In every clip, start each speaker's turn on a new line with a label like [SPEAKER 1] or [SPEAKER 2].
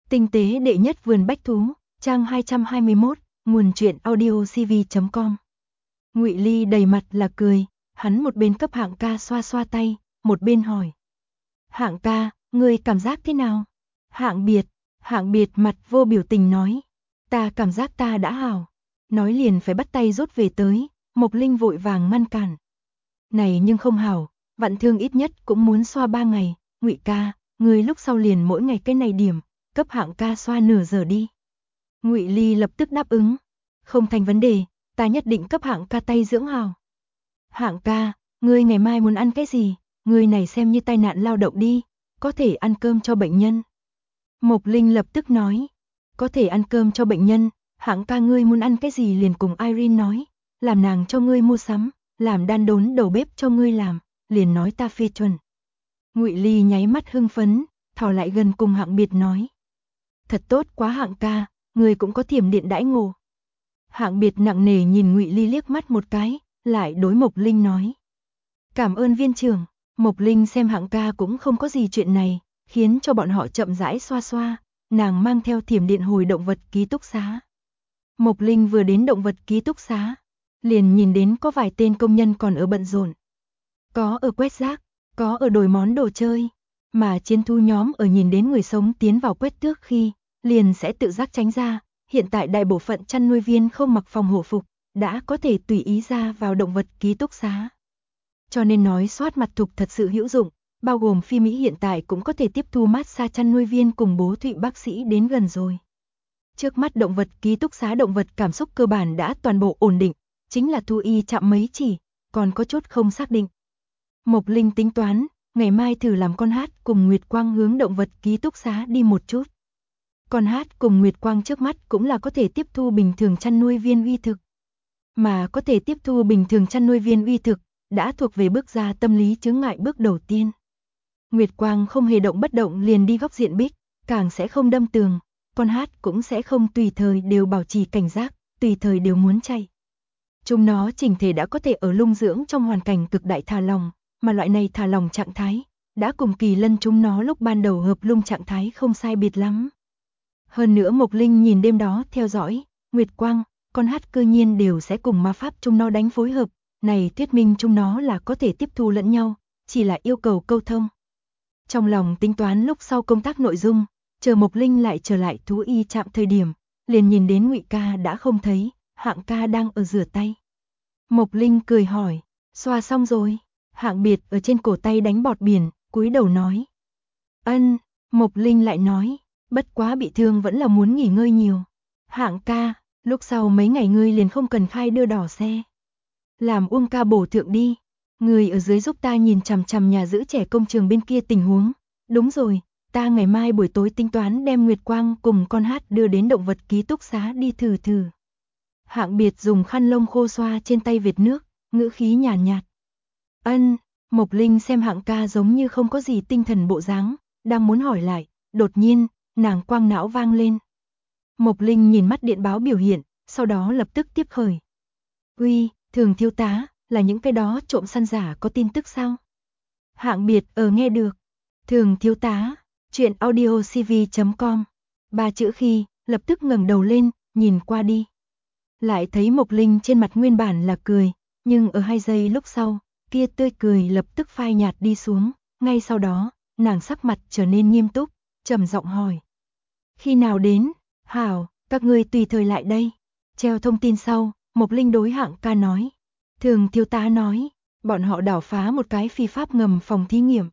[SPEAKER 1] Tinh tế đệ nhất vườn bách thú, trang 221, nguồn truyện audiocv.com. Ngụy Ly đầy mặt là cười, hắn một bên cấp Hạng ca xoa xoa tay, một bên hỏi. Hạng ca, ngươi cảm giác thế nào? Hạng biệt mặt vô biểu tình nói. Ta cảm giác ta đã hảo. Nói liền phải bắt tay rút về tới, Mộc Linh vội vàng ngăn cản. Này nhưng không hảo, vạn thương ít nhất cũng muốn xoa 3 ngày, Ngụy ca, ngươi lúc sau liền mỗi ngày cái này điểm, cấp Hạng ca xoa nửa giờ đi. Ngụy Ly lập tức đáp ứng. Không thành vấn đề, ta nhất định cấp Hạng ca tay dưỡng hảo. Hạng ca, ngươi ngày mai muốn ăn cái gì? Ngươi này xem như tai nạn lao động đi, có thể ăn cơm cho bệnh nhân. Mộc Linh lập tức nói, có thể ăn cơm cho bệnh nhân, Hạng ca ngươi muốn ăn cái gì liền cùng Irene nói, làm nàng cho ngươi mua sắm, làm đan đốn đầu bếp cho ngươi làm, liền nói ta phê chuẩn. Ngụy Ly nháy mắt hưng phấn, thò lại gần cùng Hạng biệt nói. Thật tốt quá Hạng ca, ngươi cũng có thiểm điện đãi ngộ. Hạng biệt nặng nề nhìn Ngụy Ly liếc mắt một cái, lại đối Mộc Linh nói. Cảm ơn viên trưởng. Mộc Linh xem Hạng ca cũng không có gì chuyện này, khiến cho bọn họ chậm rãi xoa xoa, nàng mang theo thiểm điện hồi động vật ký túc xá. Mộc Linh vừa đến động vật ký túc xá, liền nhìn đến có vài tên công nhân còn ở bận rộn. Có ở quét rác, có ở đổi món đồ chơi, mà chiến thu nhóm ở nhìn đến người sống tiến vào quét tước khi, liền sẽ tự giác tránh ra, hiện tại đại bộ phận chăn nuôi viên không mặc phòng hộ phục, đã có thể tùy ý ra vào động vật ký túc xá. Cho nên nói soát mặt thục thật sự hữu dụng, bao gồm Phi Mỹ hiện tại cũng có thể tiếp thu massage chăn nuôi viên cùng bố thụy bác sĩ đến gần rồi. Trước mắt động vật ký túc xá động vật cảm xúc cơ bản đã toàn bộ ổn định, chính là thú y chạm mấy chỉ, còn có chút không xác định. Mộc Linh tính toán, ngày mai thử làm con hát cùng Nguyệt Quang hướng động vật ký túc xá đi một chút. Con hát cùng Nguyệt Quang trước mắt cũng là có thể tiếp thu bình thường chăn nuôi viên uy thực. Mà có thể tiếp thu bình thường chăn nuôi viên uy thực, đã thuộc về bước ra tâm lý chướng ngại bước đầu tiên. Nguyệt Quang không hề động bất động liền đi góc diện bích, càng sẽ không đâm tường, con hát cũng sẽ không tùy thời đều bảo trì cảnh giác, tùy thời đều muốn chạy. Chúng nó chỉnh thể đã có thể ở lung dưỡng trong hoàn cảnh cực đại thả lỏng, mà loại này thả lỏng trạng thái, đã cùng Kỳ Lân chúng nó lúc ban đầu hợp lung trạng thái không sai biệt lắm. Hơn nữa Mộc Linh nhìn đêm đó theo dõi, Nguyệt Quang, con hát cơ nhiên đều sẽ cùng ma pháp chúng nó đánh phối hợp, này thuyết minh chúng nó là có thể tiếp thu lẫn nhau, chỉ là yêu cầu câu thông. Trong lòng tính toán lúc sau công tác nội dung, chờ Mộc Linh lại trở lại thú y trạm thời điểm, liền nhìn đến Ngụy ca đã không thấy, Hạng ca đang ở rửa tay. Mộc Linh cười hỏi, xoa xong rồi? Hạng biệt ở trên cổ tay đánh bọt biển, cúi đầu nói. Ân, Mộc Linh lại nói, bất quá bị thương vẫn là muốn nghỉ ngơi nhiều. Hạng ca, lúc sau mấy ngày ngươi liền không cần khai đưa đỏ xe. Làm Uông ca bổ thượng đi. Người ở dưới giúp ta nhìn chằm chằm nhà giữ trẻ công trường bên kia tình huống. Đúng rồi, ta ngày mai buổi tối tính toán đem Nguyệt Quang cùng con hát đưa đến động vật ký túc xá đi thử thử. Hạng biệt dùng khăn lông khô xoa trên tay vệt nước, ngữ khí nhàn nhạt. Ân, Mộc Linh xem Hạng ca giống như không có gì tinh thần bộ dáng, đang muốn hỏi lại, đột nhiên, nàng quang não vang lên. Mộc Linh nhìn mắt điện báo biểu hiện, sau đó lập tức tiếp khởi. Uy, Thường thiếu tá, là những cái đó trộm săn giả có tin tức sao? Hạng biệt nghe được. Thường thiếu tá, truyện audiocv.com. 3 chữ khi, lập tức ngẩng đầu lên, nhìn qua đi. Lại thấy Mộc Linh trên mặt nguyên bản là cười, nhưng ở 2 giây lúc sau, kia tươi cười lập tức phai nhạt đi xuống, ngay sau đó, nàng sắc mặt trở nên nghiêm túc, trầm giọng hỏi. Khi nào đến? Hảo, các ngươi tùy thời lại đây. Treo thông tin sau, Mộc Linh đối Hạng ca nói. Thường thiếu tá nói, bọn họ đảo phá một cái phi pháp ngầm phòng thí nghiệm.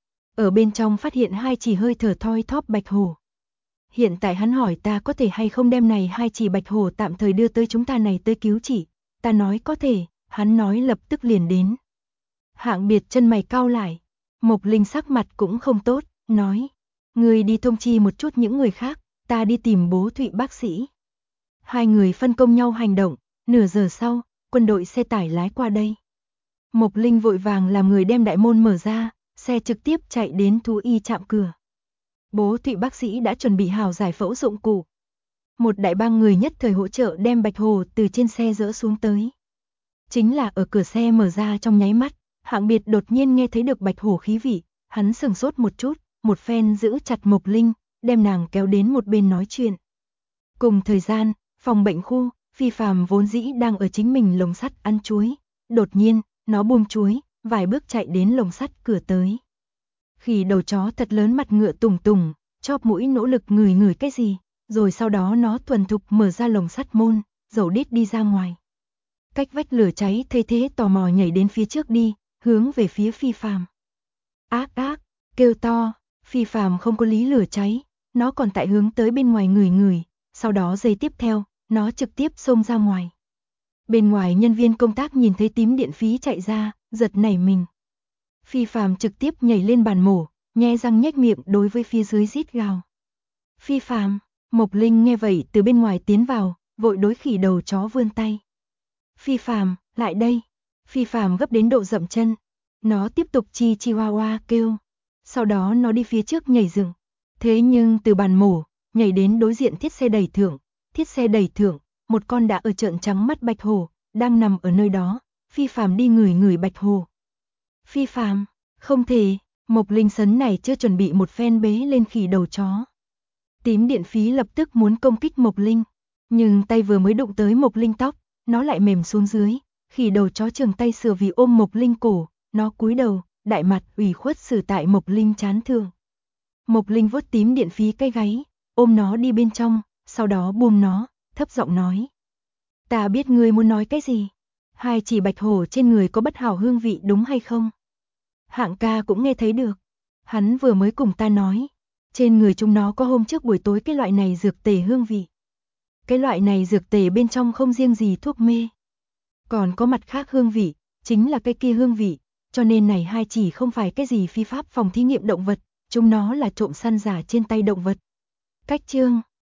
[SPEAKER 1] Ở bên trong phát hiện 2 chỉ hơi thở thoi thóp bạch hổ. Hiện tại hắn hỏi ta có thể hay không đem này 2 chỉ bạch hổ tạm thời đưa tới chúng ta này tới cứu chỉ. Ta nói có thể, hắn nói lập tức liền đến. Hạng biệt chân mày cau lại, Mộc Linh sắc mặt cũng không tốt, nói. Người đi thông chi một chút những người khác, ta đi tìm bố thụy bác sĩ. 2 người phân công nhau hành động, nửa giờ sau, quân đội xe tải lái qua đây. Mộc Linh vội vàng làm người đem đại môn mở ra, xe trực tiếp chạy đến thú y trạm cửa. Bố thụy bác sĩ đã chuẩn bị hào giải phẫu dụng cụ. Một đại bang người nhất thời hỗ trợ đem bạch hổ từ trên xe dỡ xuống tới. Chính là ở cửa xe mở ra trong nháy mắt, Hạng biệt đột nhiên nghe thấy được bạch hổ khí vị, hắn sửng sốt một chút, một phen giữ chặt Mộc Linh, đem nàng kéo đến một bên nói chuyện. Cùng thời gian, phòng bệnh khu, Phi Phàm vốn dĩ đang ở chính mình lồng sắt ăn chuối, đột nhiên, nó buông chuối, vài bước chạy đến lồng sắt cửa tới. Khỉ đầu chó thật lớn mặt ngựa tùng tùng, chóp mũi nỗ lực ngửi ngửi cái gì, rồi sau đó nó thuần thục mở ra lồng sắt môn, dầu đít đi ra ngoài. Cách vách lửa cháy thấy thế tò mò nhảy đến phía trước đi, hướng về phía Phi Phàm. Ác ác, kêu to, Phi Phàm không có lý lửa cháy, nó còn tại hướng tới bên ngoài ngửi ngửi, sau đó giây tiếp theo, nó trực tiếp xông ra ngoài. Bên ngoài nhân viên công tác nhìn thấy tím điện phí chạy ra, giật nảy mình. Phi Phàm trực tiếp nhảy lên bàn mổ, nhe răng nhếch miệng đối với phía dưới rít gào. Phi Phàm, Mộc Linh nghe vậy từ bên ngoài tiến vào, vội đối khỉ đầu chó vươn tay. Phi Phàm, lại đây. Phi Phàm gấp đến độ dậm chân. Nó tiếp tục chi chi hoa hoa kêu. Sau đó nó đi phía trước nhảy dựng. Thế nhưng từ bàn mổ, nhảy đến đối diện thiết xe đẩy thượng, một con đã ở trợn trắng mắt bạch hổ, đang nằm ở nơi đó. Phi Phàm đi ngửi ngửi bạch hổ. Phi Phàm, không thể, Mộc Linh sấn này chưa chuẩn bị một phen bế lên khỉ đầu chó. Tím điện phí lập tức muốn công kích Mộc Linh, nhưng tay vừa mới đụng tới Mộc Linh tóc, nó lại mềm xuống dưới, khỉ đầu chó trường tay sửa vì ôm Mộc Linh cổ, nó cúi đầu, đại mặt ủy khuất xử tại Mộc Linh trán thượng. Mộc Linh vuốt tím điện phí cái gáy, ôm nó đi bên trong, sau đó buông nó, thấp giọng nói. Ta biết ngươi muốn nói cái gì, hai chỉ bạch hổ trên người có bất hảo hương vị đúng hay không? Hạng ca cũng nghe thấy được, hắn vừa mới cùng ta nói, trên người chúng nó có hôm trước buổi tối cái loại này dược tề hương vị. Cái loại này dược tề bên trong không riêng gì thuốc mê, còn có mặt khác hương vị, chính là cái kia hương vị, cho nên này hai chỉ không phải cái gì phi pháp phòng thí nghiệm động vật, chúng nó là trộm săn giả trên tay động vật. Cách chương